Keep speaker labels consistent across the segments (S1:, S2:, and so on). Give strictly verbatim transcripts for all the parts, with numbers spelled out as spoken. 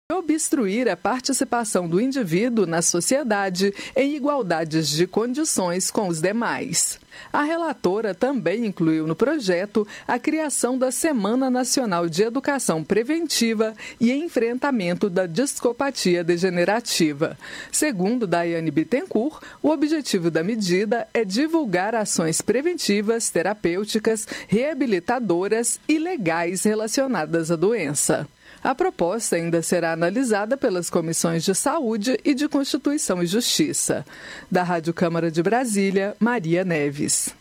S1: obstruir a participação do indivíduo na sociedade em igualdades de condições com os demais. A relatora também incluiu no projeto a criação da Semana Nacional de Educação Preventiva e Enfrentamento da Discopatia Degenerativa. Segundo Daiane Bittencourt, o objetivo da medida é divulgar ações preventivas, terapêuticas, reabilitadoras e legais relacionadas à doença. A proposta ainda será analisada pelas comissões de Saúde e de Constituição e Justiça. Da Rádio Câmara de Brasília, Maria Neves.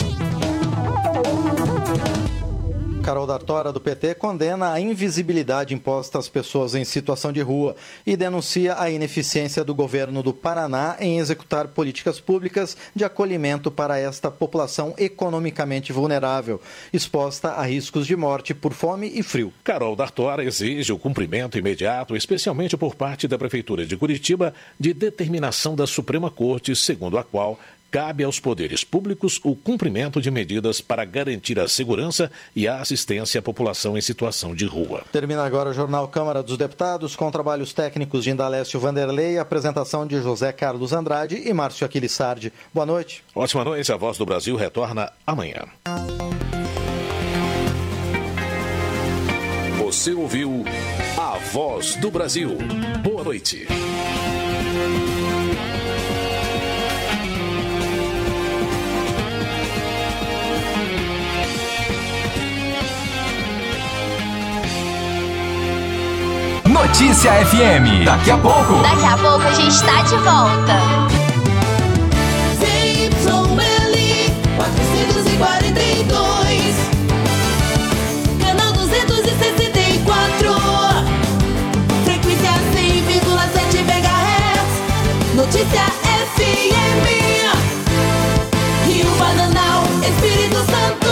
S2: Carol D'Artora, do P T, condena a invisibilidade imposta às pessoas em situação de rua e denuncia a ineficiência do governo do Paraná em executar políticas públicas de acolhimento para esta população economicamente vulnerável, exposta a riscos de morte por fome e frio.
S3: Carol D'Artora exige o cumprimento imediato, especialmente por parte da Prefeitura de Curitiba, de determinação da Suprema Corte, segundo a qual cabe aos poderes públicos o cumprimento de medidas para garantir a segurança e a assistência à população em situação de rua.
S2: Termina agora o Jornal Câmara dos Deputados, com trabalhos técnicos de Indalécio Vanderlei, apresentação de José Carlos Andrade e Márcio Aquilissardi. Boa noite.
S3: Ótima noite. A Voz do Brasil retorna amanhã. Você ouviu A Voz do Brasil. Boa noite.
S4: Notícia F M. Daqui a pouco.
S5: Daqui a pouco a gente está de volta.
S6: Z Y L quatrocentos e quarenta e dois, canal duzentos e sessenta e quatro, frequência cem vírgula sete megahertz. Notícia F M. Rio Bananal, Espírito Santo.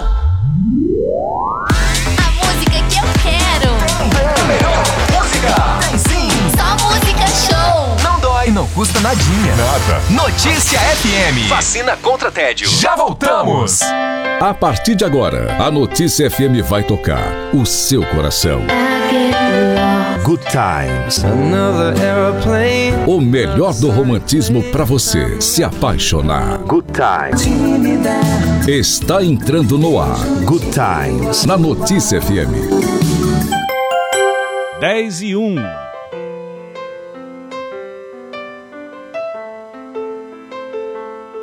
S5: A música que eu quero.
S4: A melhor música. Tem sim.
S5: Só música show.
S4: Não dói, não custa nadinha. Nada. Notícia F M. Vacina contra tédio. Já voltamos.
S7: A partir de agora, a Notícia F M vai tocar o seu coração. Good Times. O melhor do romantismo para você se apaixonar. Good Times. Está entrando no ar. Good Times. Na Notícia F M.
S8: dez e um.